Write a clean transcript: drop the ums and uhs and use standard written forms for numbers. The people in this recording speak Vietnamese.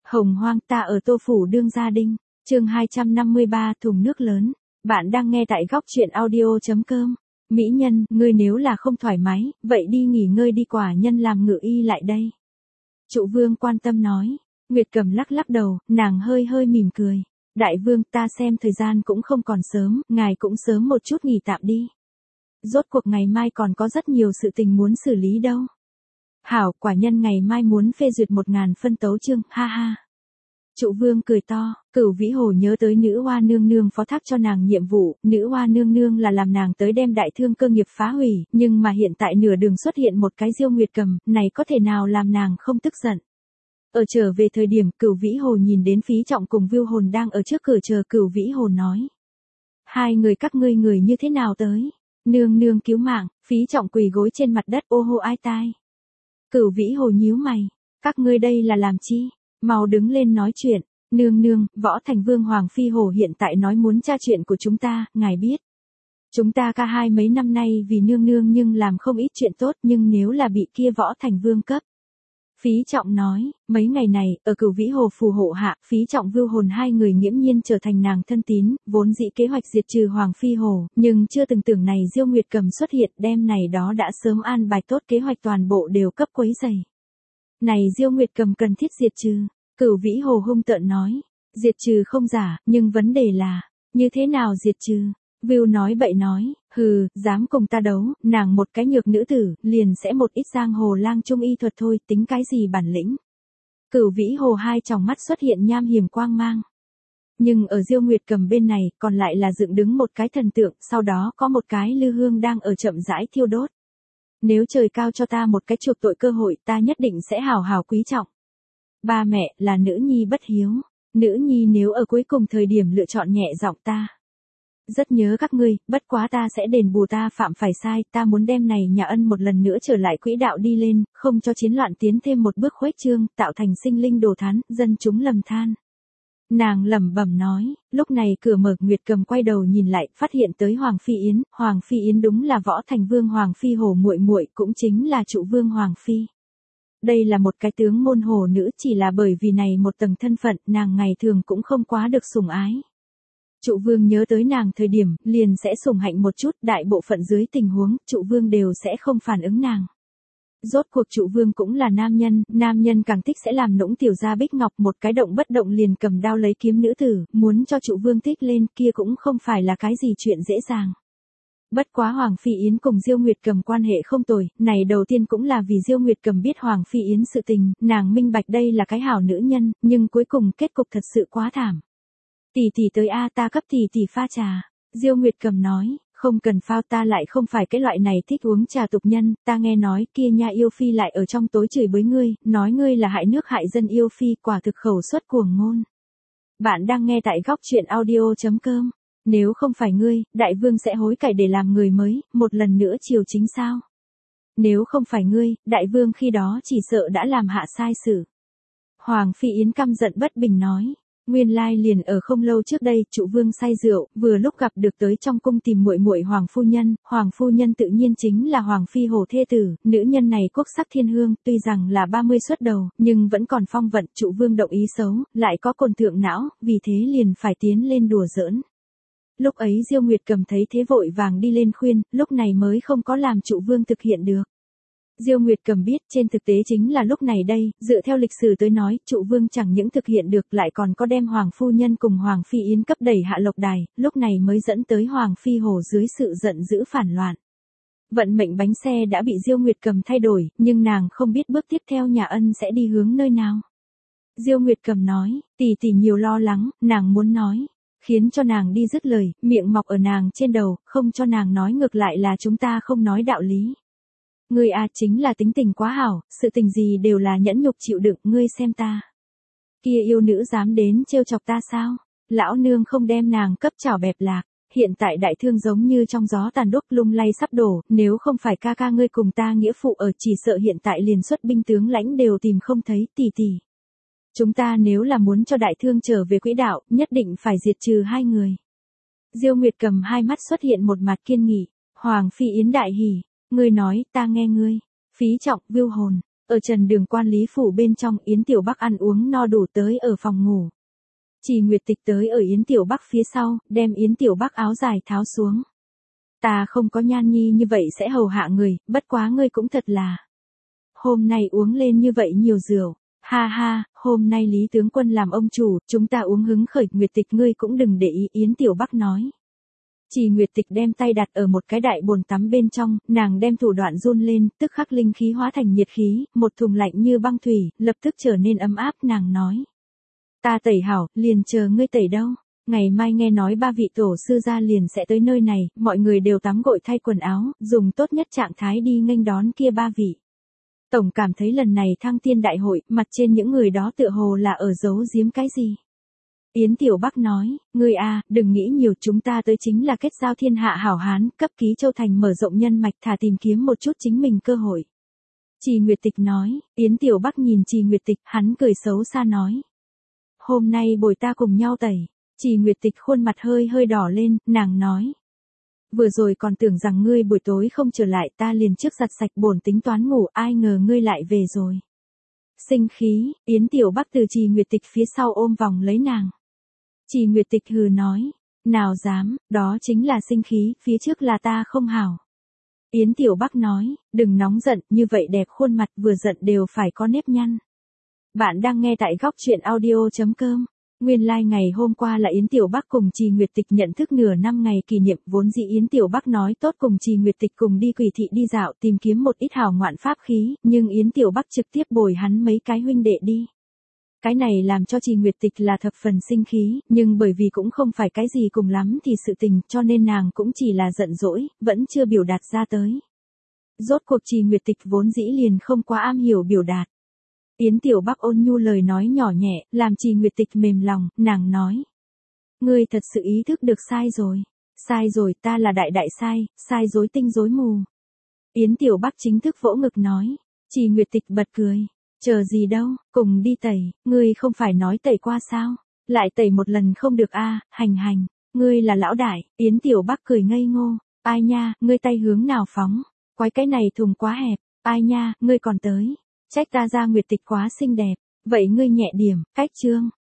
Hồng hoang ta ở Tô Phủ Đương Gia Đinh, chương 253 thùng nước lớn. Bạn đang nghe tại góc chuyện audio.com. Mỹ nhân, ngươi nếu là không thoải mái, vậy đi nghỉ ngơi đi, quả nhân làm ngự y lại đây. Trụ vương quan tâm nói. Nguyệt Cầm lắc lắc đầu, nàng hơi hơi mỉm cười. Đại vương, ta xem thời gian cũng không còn sớm, ngài cũng sớm một chút nghỉ tạm đi. Rốt cuộc ngày mai còn có rất nhiều sự tình muốn xử lý đâu. Hảo, quả nhân ngày mai muốn phê duyệt 1000 phân tấu chương, ha ha. Trụ vương cười to, Cửu Vĩ Hồ nhớ tới nữ hoa nương nương phó thác cho nàng nhiệm vụ, nữ hoa nương nương là làm nàng tới đem đại thương cơ nghiệp phá hủy, nhưng mà hiện tại nửa đường xuất hiện một cái Diêu Nguyệt Cầm, này có thể nào làm nàng không tức giận. Ở trở về thời điểm, Cửu Vĩ Hồ nhìn đến Phí Trọng cùng Vưu Hồn đang ở trước cửa chờ, Cửu Vĩ Hồ nói. Hai người các ngươi người như thế nào tới? Nương nương cứu mạng, Phí Trọng quỳ gối trên mặt đất ô hô ai tai. Cửu Vĩ Hồ nhíu mày, các ngươi đây là làm chi? Mau đứng lên nói chuyện, nương nương, Võ Thành Vương Hoàng Phi Hổ hiện tại nói muốn tra chuyện của chúng ta, ngài biết. Chúng ta ca hai mấy năm nay vì nương nương nhưng làm không ít chuyện tốt, nhưng nếu là bị kia Võ Thành Vương cấp. Phí Trọng nói, mấy ngày này, ở Cửu Vĩ Hồ phù hộ hạ, Phí Trọng Vưu Hồn hai người nghiễm nhiên trở thành nàng thân tín, vốn dĩ kế hoạch diệt trừ Hoàng Phi Hồ, nhưng chưa từng tưởng này Diêu Nguyệt Cầm xuất hiện, đem này đó đã sớm an bài tốt kế hoạch toàn bộ đều cấp quấy rầy. Này Diêu Nguyệt Cầm cần thiết diệt trừ, Cửu Vĩ Hồ hung tợn nói, diệt trừ không giả, nhưng vấn đề là, như thế nào diệt trừ? Vưu nói bậy nói, hừ, dám cùng ta đấu, nàng một cái nhược nữ tử, liền sẽ một ít giang hồ lang trung y thuật thôi, tính cái gì bản lĩnh. Cửu Vĩ Hồ hai tròng mắt xuất hiện nham hiểm quang mang. Nhưng ở Diêu Nguyệt Cầm bên này, còn lại là dựng đứng một cái thần tượng, sau đó có một cái lư hương đang ở chậm rãi thiêu đốt. Nếu trời cao cho ta một cái chuộc tội cơ hội, ta nhất định sẽ hào hào quý trọng. Ba mẹ, là nữ nhi bất hiếu. Nữ nhi nếu ở cuối cùng thời điểm lựa chọn nhẹ giọng ta. Rất nhớ các ngươi, bất quá ta sẽ đền bù ta phạm phải sai, ta muốn đem này nhà ân một lần nữa trở lại quỹ đạo đi lên, không cho chiến loạn tiến thêm một bước khuếch trương, tạo thành sinh linh đồ thán, dân chúng lầm than. Nàng lẩm bẩm nói, lúc này cửa mở, Nguyệt Cầm quay đầu nhìn lại, phát hiện tới Hoàng Phi Yến đúng là Võ Thành Vương Hoàng Phi Hổ muội muội, cũng chính là Trụ Vương Hoàng Phi. Đây là một cái tướng môn hồ nữ, chỉ là bởi vì này một tầng thân phận, nàng ngày thường cũng không quá được sủng ái. Trụ Vương nhớ tới nàng thời điểm, liền sẽ sủng hạnh một chút, đại bộ phận dưới tình huống, Trụ Vương đều sẽ không phản ứng nàng. Rốt cuộc Trụ Vương cũng là nam nhân càng thích sẽ làm nũng tiểu gia bích ngọc, một cái động bất động liền cầm đao lấy kiếm nữ tử, muốn cho Trụ Vương thích lên kia cũng không phải là cái gì chuyện dễ dàng. Bất quá Hoàng Phi Yến cùng Diêu Nguyệt Cầm quan hệ không tồi, này đầu tiên cũng là vì Diêu Nguyệt Cầm biết Hoàng Phi Yến sự tình, nàng minh bạch đây là cái hảo nữ nhân, nhưng cuối cùng kết cục thật sự quá thảm. Tỷ tỷ tới a, ta cấp tỷ tỷ pha trà. Diêu Nguyệt Cầm nói, không cần phao, ta lại không phải cái loại này thích uống trà tục nhân, ta nghe nói kia nha yêu phi lại ở trong tối chửi bới ngươi, nói ngươi là hại nước hại dân yêu phi, quả thực khẩu xuất cuồng ngôn. Bạn đang nghe tại góc chuyện audio.com. Nếu không phải ngươi, đại vương sẽ hối cải để làm người mới, một lần nữa triều chính sao? Nếu không phải ngươi, đại vương khi đó chỉ sợ đã làm hạ sai sự. Hoàng Phi Yến căm giận bất bình nói. Nguyên lai liền ở không lâu trước đây, Trụ Vương say rượu, vừa lúc gặp được tới trong cung tìm muội muội Hoàng phu nhân tự nhiên chính là Hoàng Phi Hổ thê tử, nữ nhân này quốc sắc thiên hương, tuy rằng là 30 xuất đầu, nhưng vẫn còn phong vận. Trụ Vương động ý xấu, lại có cồn thượng não, vì thế liền phải tiến lên đùa giỡn. Lúc ấy Diêu Nguyệt Cầm thấy thế vội vàng đi lên khuyên, lúc này mới không có làm Trụ Vương thực hiện được. Diêu Nguyệt Cầm biết trên thực tế chính là lúc này đây, dựa theo lịch sử tới nói, Trụ Vương chẳng những thực hiện được lại còn có đem Hoàng Phu Nhân cùng Hoàng Phi Yến cấp đẩy hạ lộc đài, lúc này mới dẫn tới Hoàng Phi Hổ dưới sự giận dữ phản loạn. Vận mệnh bánh xe đã bị Diêu Nguyệt Cầm thay đổi, nhưng nàng không biết bước tiếp theo nhà ân sẽ đi hướng nơi nào. Diêu Nguyệt Cầm nói, tỷ tỷ nhiều lo lắng, nàng muốn nói. Khiến cho nàng đi dứt lời, miệng mọc ở nàng trên đầu, không cho nàng nói, ngược lại là chúng ta không nói đạo lý. Ngươi à, chính là tính tình quá hảo, sự tình gì đều là nhẫn nhục chịu đựng, ngươi xem ta. Kia yêu nữ dám đến trêu chọc ta sao? Lão nương không đem nàng cấp chảo bẹp lạc, hiện tại đại thương giống như trong gió tàn đúc lung lay sắp đổ, nếu không phải ca ca ngươi cùng ta nghĩa phụ ở, chỉ sợ hiện tại liền xuất binh tướng lãnh đều tìm không thấy. Tỷ tỷ. Chúng ta nếu là muốn cho đại thương trở về quỹ đạo, nhất định phải diệt trừ hai người. Diêu Nguyệt Cầm hai mắt xuất hiện một mặt kiên nghị. Hoàng Phi Yến đại hỉ. Ngươi nói, ta nghe ngươi. Phí Trọng, Vưu Hồn. Ở Trần Đường Quan Lý phủ bên trong, Yến Tiểu Bắc ăn uống no đủ tới ở phòng ngủ. Trì Nguyệt Tịch tới ở Yến Tiểu Bắc phía sau, đem Yến Tiểu Bắc áo dài tháo xuống. Ta không có Nhan Nhi như vậy sẽ hầu hạ người, bất quá ngươi cũng thật là. Hôm nay uống lên như vậy nhiều rượu. Ha ha, hôm nay Lý tướng quân làm ông chủ, chúng ta uống hứng khởi. Nguyệt Tịch ngươi cũng đừng để ý, Yến Tiểu Bắc nói. Trì Nguyệt Tịch đem tay đặt ở một cái đại bồn tắm bên trong, nàng đem thủ đoạn run lên, tức khắc linh khí hóa thành nhiệt khí, một thùng lạnh như băng thủy, lập tức trở nên ấm áp. Nàng nói. Ta tẩy hảo, liền chờ ngươi tẩy đâu. Ngày mai nghe nói 3 vị tổ sư gia liền sẽ tới nơi này, mọi người đều tắm gội thay quần áo, dùng tốt nhất trạng thái đi nghênh đón kia 3 vị. Tổng cảm thấy lần này thăng tiên đại hội, mặt trên những người đó tựa hồ là ở giấu giếm cái gì. Yến Tiểu Bắc nói, ngươi a, đừng nghĩ nhiều, chúng ta tới chính là kết giao thiên hạ hảo hán, cấp ký châu thành mở rộng nhân mạch, thả tìm kiếm một chút chính mình cơ hội. Trì Nguyệt Tịch nói, Yến Tiểu Bắc nhìn Trì Nguyệt Tịch, hắn cười xấu xa nói. Hôm nay bồi ta cùng nhau tẩy. Trì Nguyệt Tịch khuôn mặt hơi hơi đỏ lên, nàng nói. Vừa rồi còn tưởng rằng ngươi buổi tối không trở lại, ta liền trước giặt sạch bổn tính toán ngủ, ai ngờ ngươi lại về rồi. Sinh khí, Yến Tiểu Bắc từ Trì Nguyệt Tịch phía sau ôm vòng lấy nàng. Trì Nguyệt Tịch hừ nói, nào dám, đó chính là sinh khí, phía trước là ta không hảo. Yến Tiểu Bắc nói, đừng nóng giận, như vậy đẹp khuôn mặt vừa giận đều phải có nếp nhăn. Bạn đang nghe tại góc truyện audio.com. Nguyên lai ngày hôm qua là Yến Tiểu Bắc cùng Trì Nguyệt Tịch nhận thức nửa năm ngày kỷ niệm, vốn dĩ Yến Tiểu Bắc nói tốt cùng Trì Nguyệt Tịch cùng đi Quỷ thị đi dạo tìm kiếm một ít hảo ngoạn pháp khí, nhưng Yến Tiểu Bắc trực tiếp bồi hắn mấy cái huynh đệ đi. Cái này làm cho Trì Nguyệt Tịch là thập phần sinh khí, nhưng bởi vì cũng không phải cái gì cùng lắm thì sự tình, cho nên nàng cũng chỉ là giận dỗi, vẫn chưa biểu đạt ra tới. Rốt cuộc Trì Nguyệt Tịch vốn dĩ liền không quá am hiểu biểu đạt. Yến Tiểu Bắc ôn nhu lời nói nhỏ nhẹ, làm Trì Nguyệt Tịch mềm lòng, nàng nói. Ngươi thật sự ý thức được sai rồi, ta là đại sai, sai rối tinh rối mù. Yến Tiểu Bắc chính thức vỗ ngực nói. Trì Nguyệt Tịch bật cười. Chờ gì đâu, cùng đi tẩy, ngươi không phải nói tẩy qua sao? Lại tẩy một lần không được a, hành, ngươi là lão đại. Yến Tiểu Bắc cười ngây ngô. Ai nha, ngươi tay hướng nào phóng? Quái cái này thùng quá hẹp. Ai nha, ngươi còn tới. Trách ta ra Nguyệt Tịch quá xinh đẹp. Vậy ngươi nhẹ điểm, cách chương.